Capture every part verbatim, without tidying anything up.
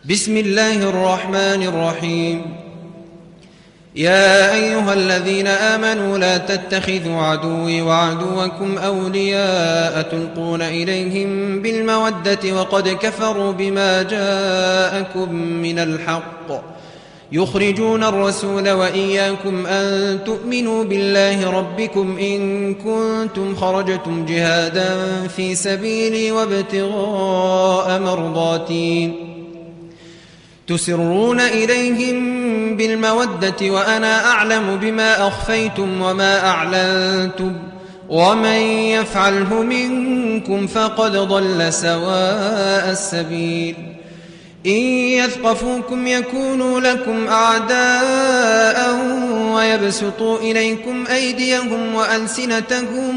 بسم الله الرحمن الرحيم. يا أيها الذين آمنوا لا تتخذوا عدوي وعدوكم أولياء تلقون إليهم بالمودة وقد كفروا بما جاءكم من الحق يخرجون الرسول وإياكم أن تؤمنوا بالله ربكم إن كنتم خرجتم جهادا في سبيلي وابتغاء مرضاتي تسرون إليهم بالمودة وأنا أعلم بما أخفيتم وما أعلنتم ومن يفعله منكم فقد ضل سواء السبيل. إن يثقفوكم يكونوا لكم أعداء ويبسطوا إليكم أيديهم وألسنتهم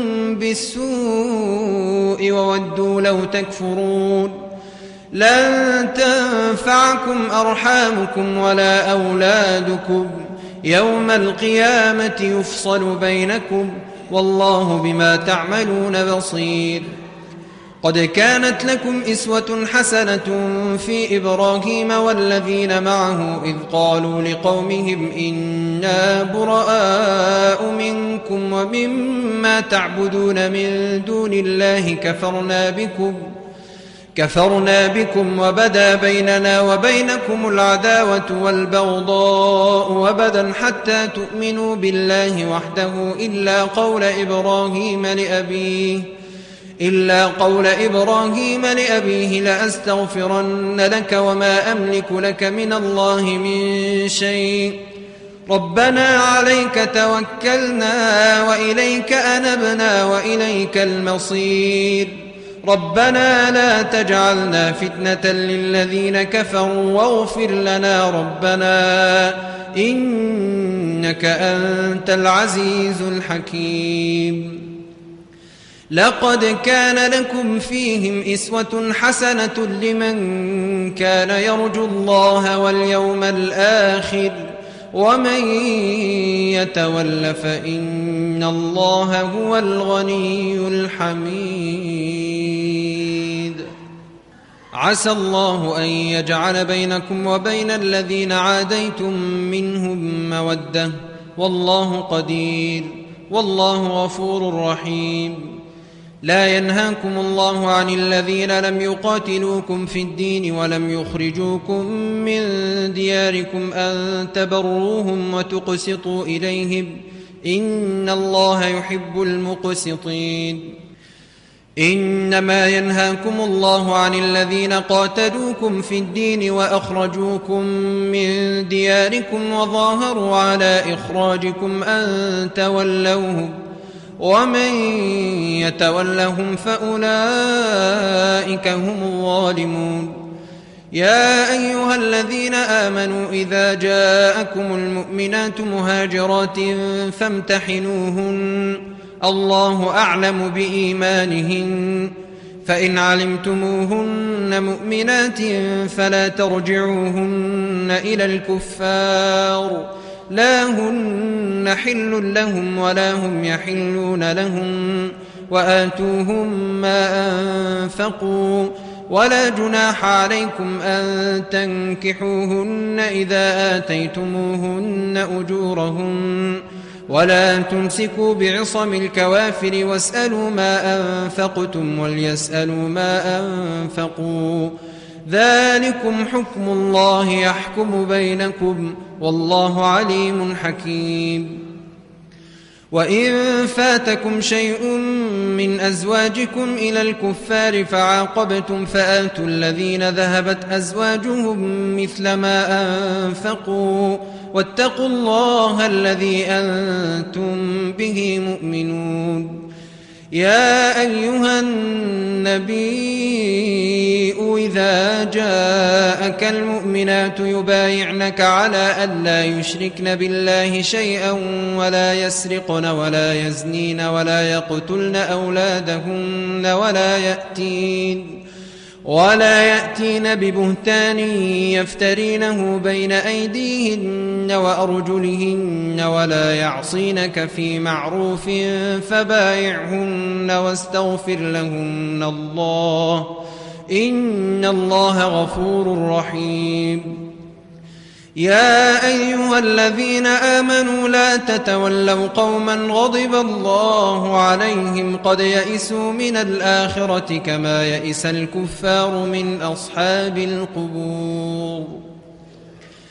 بالسوء وودوا لو تكفرون. لن تنفعكم أرحامكم ولا أولادكم يوم القيامة يفصل بينكم والله بما تعملون بصير. قد كانت لكم إسوة حسنة في إبراهيم والذين معه إذ قالوا لقومهم إنا براء منكم ومما تعبدون من دون الله كفرنا بكم كفرنا بكم وبدا بيننا وبينكم العداوة والبغضاء وبدا حتى تؤمنوا بالله وحده إلا قول إبراهيم لأبيه إلا قول إبراهيم لأبيه لأستغفرن لك وما أملك لك من الله من شيء ربنا عليك توكلنا وإليك أنبنا وإليك المصير. ربنا لا تجعلنا فتنة للذين كفروا واغفر لنا ربنا إنك أنت العزيز الحكيم. لقد كان لكم فيهم إسوة حسنة لمن كان يرجو الله واليوم الآخر ومن يتول فإن الله هو الغني الحميد. عسى الله أن يجعل بينكم وبين الذين عاديتم منهم مودة والله قدير والله غفور رحيم. لا ينهاكم الله عن الذين لم يقاتلوكم في الدين ولم يخرجوكم من دياركم أن تبروهم وتقسطوا إليهم إن الله يحب المقسطين. إنما ينهاكم الله عن الذين قاتلوكم في الدين وأخرجوكم من دياركم وظاهروا على إخراجكم أن تولوهم ومن يتولهم فأولئك هم الظالمون. يا أيها الذين آمنوا إذا جاءكم المؤمنات مهاجرات فامتحنوهن الله أعلم بإيمانهن فإن علمتموهن مؤمنات فلا ترجعوهن إلى الكفار لا هن حل لهم ولا هم يحلون لهم وآتوهم ما أنفقوا ولا جناح عليكم أن تنكحوهن إذا آتيتموهن أجورهن ولا تمسكوا بعصم الكوافر واسألوا ما أنفقتم وليسألوا ما أنفقوا ذلكم حكم الله يحكم بينكم والله عليم حكيم. وإن فاتكم شيء من أزواجكم إلى الكفار فعاقبتم فآتوا الذين ذهبت أزواجهم مثل ما أنفقوا واتقوا الله الذي أنتم به مؤمنون. يا أيها النبي إذا جاءك المؤمنات يبايعنك على أن لا يشركن بالله شيئا ولا يسرقن ولا يزنين ولا يقتلن أولادهن ولا يأتين ولا يأتين ببهتان يفترينه بين أيديهن وأرجلهن ولا يعصينك في معروف فبايعهن واستغفر لهن الله إن الله غفور رحيم. يا أيها الذين آمنوا لا تتولوا قوما غضب الله عليهم قد يئسوا من الآخرة كما يئس الكفار من أصحاب القبور.